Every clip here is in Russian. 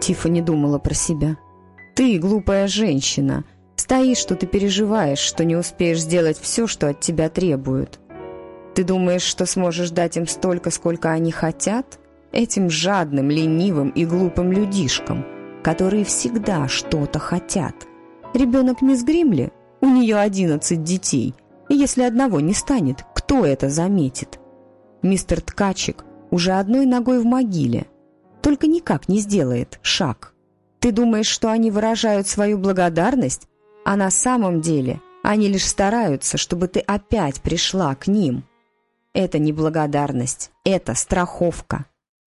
Тиффани думала про себя. «Ты, глупая женщина, стоишь тут и переживаешь, что не успеешь сделать все, что от тебя требуют. Ты думаешь, что сможешь дать им столько, сколько они хотят? Этим жадным, ленивым и глупым людишкам, которые всегда что-то хотят. Ребенок мисс Гримли, у нее 11 детей, и если одного не станет, кто это заметит? Мистер Ткачик уже одной ногой в могиле, только никак не сделает шаг. Ты думаешь, что они выражают свою благодарность, а на самом деле они лишь стараются, чтобы ты опять пришла к ним. Это не благодарность, это страховка».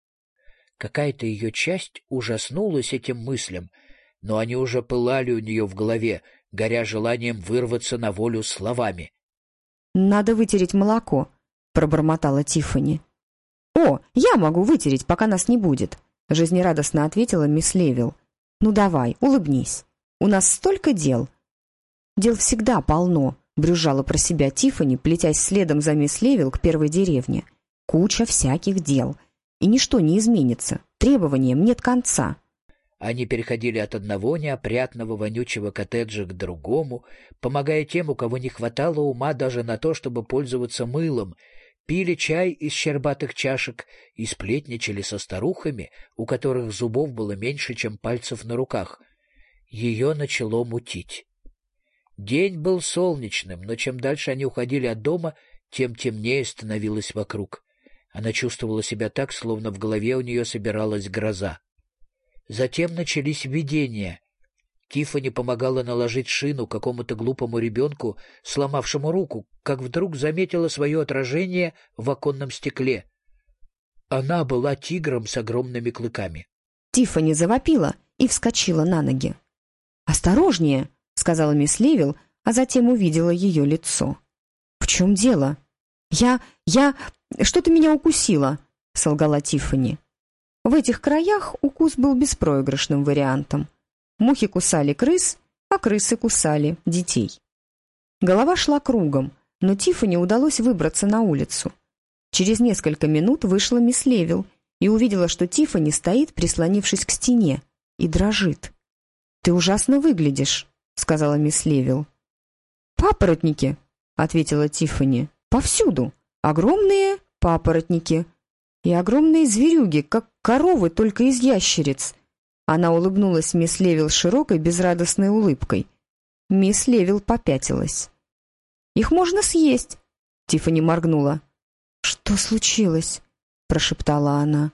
Какая-то ее часть ужаснулась этим мыслям, но они уже пылали у нее в голове, горя желанием вырваться на волю словами. «Надо вытереть молоко», — пробормотала Тиффани. «О, я могу вытереть, пока нас не будет», — жизнерадостно ответила мисс Левилл. «Ну давай, улыбнись. У нас столько дел». «Дел всегда полно», — брюзжала про себя Тиффани, плетясь следом за мисс Левилл к первой деревне. «Куча всяких дел. И ничто не изменится. Требованиям нет конца». Они переходили от одного неопрятного вонючего коттеджа к другому, помогая тем, у кого не хватало ума даже на то, чтобы пользоваться мылом, пили чай из щербатых чашек и сплетничали со старухами, у которых зубов было меньше, чем пальцев на руках. Ее начало мутить. День был солнечным, но чем дальше они уходили от дома, тем темнее становилось вокруг. Она чувствовала себя так, словно в голове у нее собиралась гроза. Затем начались видения. Тиффани помогала наложить шину какому-то глупому ребенку, сломавшему руку, как вдруг заметила свое отражение в оконном стекле. Она была тигром с огромными клыками. Тиффани завопила и вскочила на ноги. «Осторожнее!» — сказала мисс Левилл, а затем увидела ее лицо. «В чем дело?» «Я... Что-то меня укусило», — солгала Тиффани. В этих краях укус был беспроигрышным вариантом. Мухи кусали крыс, а крысы кусали детей. Голова шла кругом, но Тиффани удалось выбраться на улицу. Через несколько минут вышла мисс Левилл и увидела, что Тиффани стоит, прислонившись к стене, и дрожит. «Ты ужасно выглядишь», — сказала мисс Левилл. «Папоротники», — ответила Тиффани, — «повсюду. Огромные папоротники. И огромные зверюги, как коровы, только из ящериц». Она улыбнулась мисс Левилл широкой, безрадостной улыбкой. Мисс Левилл попятилась. «Их можно съесть», — Тиффани моргнула. «Что случилось?» — прошептала она.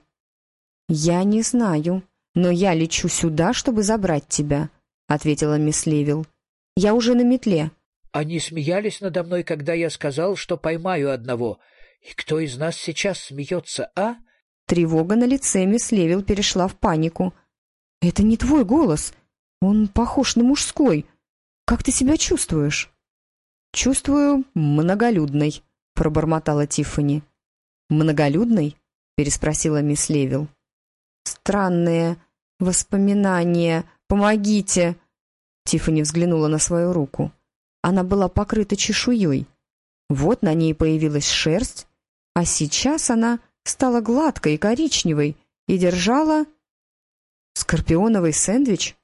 «Я не знаю, но я лечу сюда, чтобы забрать тебя», — ответила мисс Левилл. «Я уже на метле». Они смеялись надо мной, когда я сказал, что поймаю одного. И кто из нас сейчас смеется, а?» Тревога на лице мисс Левилл перешла в панику. «Это не твой голос. Он похож на мужской. Как ты себя чувствуешь?» «Чувствую многолюдной», — пробормотала Тиффани. «Многолюдной?» — переспросила мисс Левилл. «Странные воспоминания. Помогите!» Тиффани взглянула на свою руку. Она была покрыта чешуей. Вот на ней появилась шерсть, а сейчас она стала гладкой и коричневой и держала скорпионовый сэндвич.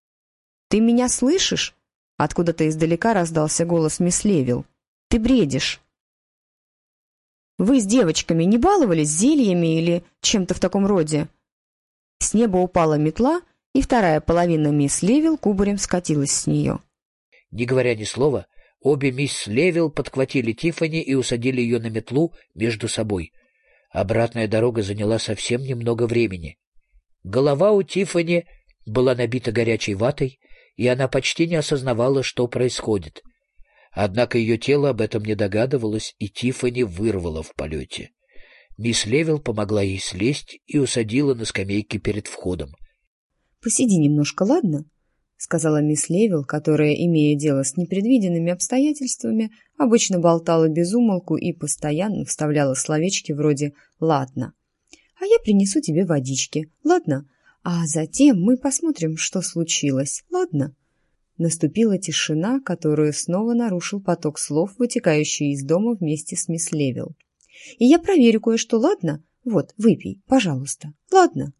«Ты меня слышишь?» Откуда-то издалека раздался голос мисс Левилл. «Ты бредишь». «Вы с девочками не баловались зельями или чем-то в таком роде?» С неба упала метла, и вторая половина мисс Левилл кубарем скатилась с нее. Не говоря ни слова, обе мисс Левилл подхватили Тиффани и усадили ее на метлу между собой. Обратная дорога заняла совсем немного времени. Голова у Тиффани была набита горячей ватой, и она почти не осознавала, что происходит. Однако ее тело об этом не догадывалось, и Тиффани вырвала в полете. Мисс Левилл помогла ей слезть и усадила на скамейке перед входом. «Посиди немножко, ладно?» — сказала мисс Левилл, которая, имея дело с непредвиденными обстоятельствами, обычно болтала без умолку и постоянно вставляла словечки вроде «ладно». «А я принесу тебе водички, ладно? А затем мы посмотрим, что случилось, ладно?» Наступила тишина, которую снова нарушил поток слов, вытекающий из дома вместе с мисс Левилл. «И я проверю кое-что, ладно? Вот, выпей, пожалуйста, ладно?»